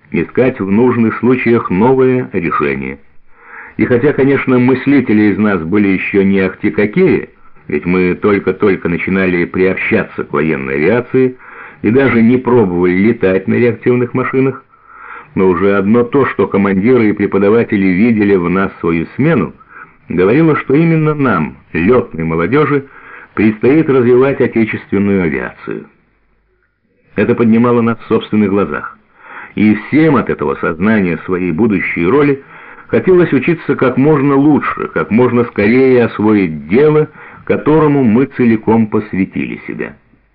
искать в нужных случаях новые решения. И хотя, конечно, мыслители из нас были еще не ахти какие, ведь мы только-только начинали приобщаться к военной авиации и даже не пробовали летать на реактивных машинах, но уже одно то, что командиры и преподаватели видели в нас свою смену, говорило, что именно нам, летной молодежи, предстоит развивать отечественную авиацию. Это поднимало нас в собственных глазах. И всем от этого сознания своей будущей роли хотелось учиться как можно лучше, как можно скорее освоить дело, которому мы целиком посвятили себя.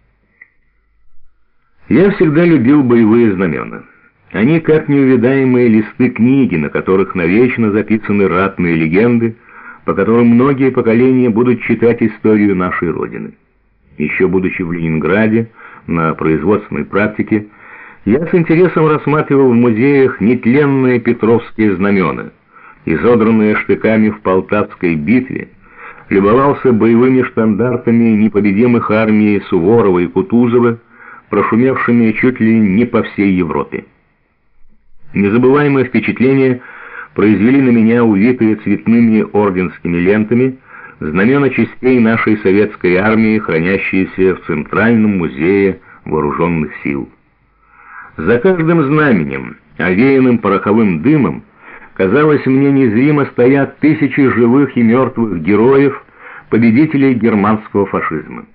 Я всегда любил боевые знамена. Они как неувядаемые листы книги, на которых навечно записаны ратные легенды, по которым многие поколения будут читать историю нашей Родины. Еще будучи в Ленинграде, на производственной практике, я с интересом рассматривал в музеях нетленные петровские знамена, изодранные штыками в Полтавской битве, любовался боевыми штандартами непобедимых армий Суворова и Кутузова, прошумевшими чуть ли не по всей Европе. Незабываемое впечатление произвели на меня увитые цветными орденскими лентами знамена частей нашей советской армии, хранящиеся в Центральном музее вооруженных сил. За каждым знаменем, овеянным пороховым дымом, казалось мне, незримо стоят тысячи живых и мертвых героев, победителей германского фашизма.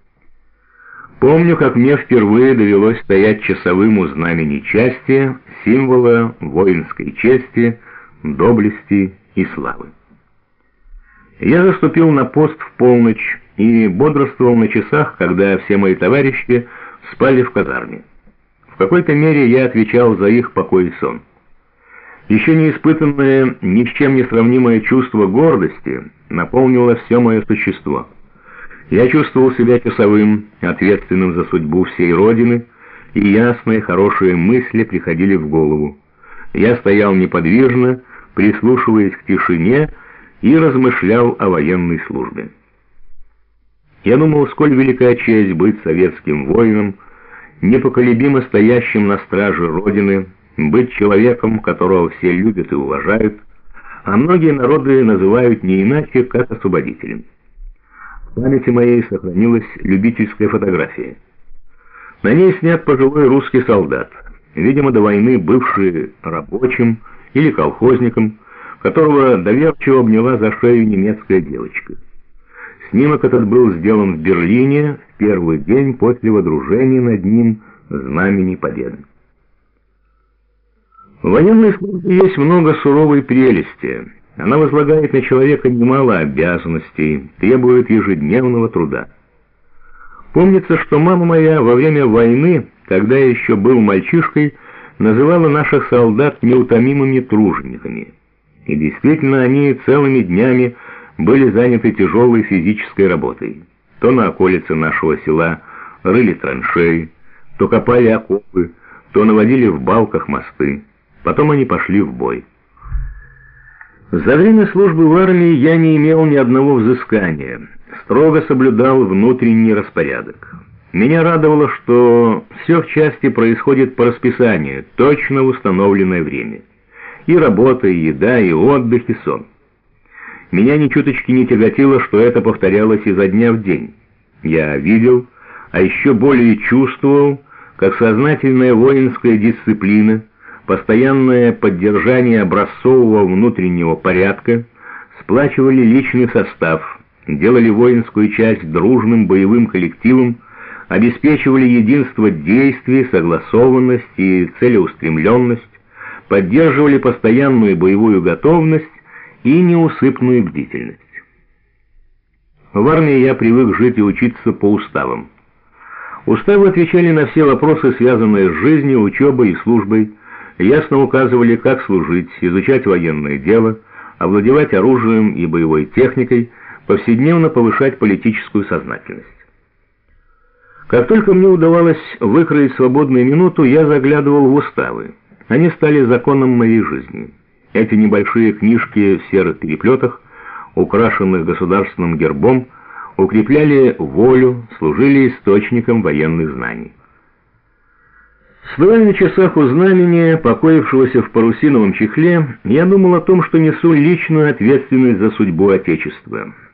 Помню, как мне впервые довелось стоять часовым у знамени части, символа воинской чести, доблести и славы. Я заступил на пост в полночь и бодрствовал на часах, когда все мои товарищи спали в казарме. В какой-то мере я отвечал за их покой и сон. Еще не испытанное, ни с чем не сравнимое чувство гордости наполнило все мое существо. Я чувствовал себя часовым, ответственным за судьбу всей Родины, и ясные, хорошие мысли приходили в голову. Я стоял неподвижно, прислушиваясь к тишине, и размышлял о военной службе. Я думал, сколь велика честь быть советским воином, непоколебимо стоящим на страже Родины, быть человеком, которого все любят и уважают, а многие народы называют не иначе, как освободителем. В памяти моей сохранилась любительская фотография. На ней снят пожилой русский солдат, видимо, до войны бывший рабочим или колхозником, которого доверчиво обняла за шею немецкая девочка. Снимок этот был сделан в Берлине в первый день после водружения над ним знамени Победы. В военной службе есть много суровой прелести. Она возлагает на человека немало обязанностей, требует ежедневного труда. Помнится, что мама моя во время войны, когда я еще был мальчишкой, называла наших солдат неутомимыми тружениками. И действительно, они целыми днями были заняты тяжелой физической работой. То на околице нашего села рыли траншеи, то копали окопы, то наводили в балках мосты. Потом они пошли в бой. За время службы в армии я не имел ни одного взыскания, строго соблюдал внутренний распорядок. Меня радовало, что все в части происходит по расписанию, точно в установленное время. И работа, и еда, и отдых, и сон. Меня ни чуточки не тяготило, что это повторялось изо дня в день. Я видел, а еще более чувствовал, как сознательная воинская дисциплина, постоянное поддержание образцового внутреннего порядка сплачивали личный состав, делали воинскую часть дружным боевым коллективом, обеспечивали единство действий, согласованность и целеустремленность, поддерживали постоянную боевую готовность и неусыпную бдительность. В армии я привык жить и учиться по уставам. Уставы отвечали на все вопросы, связанные с жизнью, учебой и службой, ясно указывали, как служить, изучать военное дело, овладевать оружием и боевой техникой, повседневно повышать политическую сознательность. Как только мне удавалось выкроить свободную минуту, я заглядывал в уставы. Они стали законом моей жизни. Эти небольшие книжки в серых переплетах, украшенных государственным гербом, укрепляли волю, служили источником военных знаний. Стоя на часах у знамени, покоившегося в парусиновом чехле, я думал о том, что несу личную ответственность за судьбу Отечества.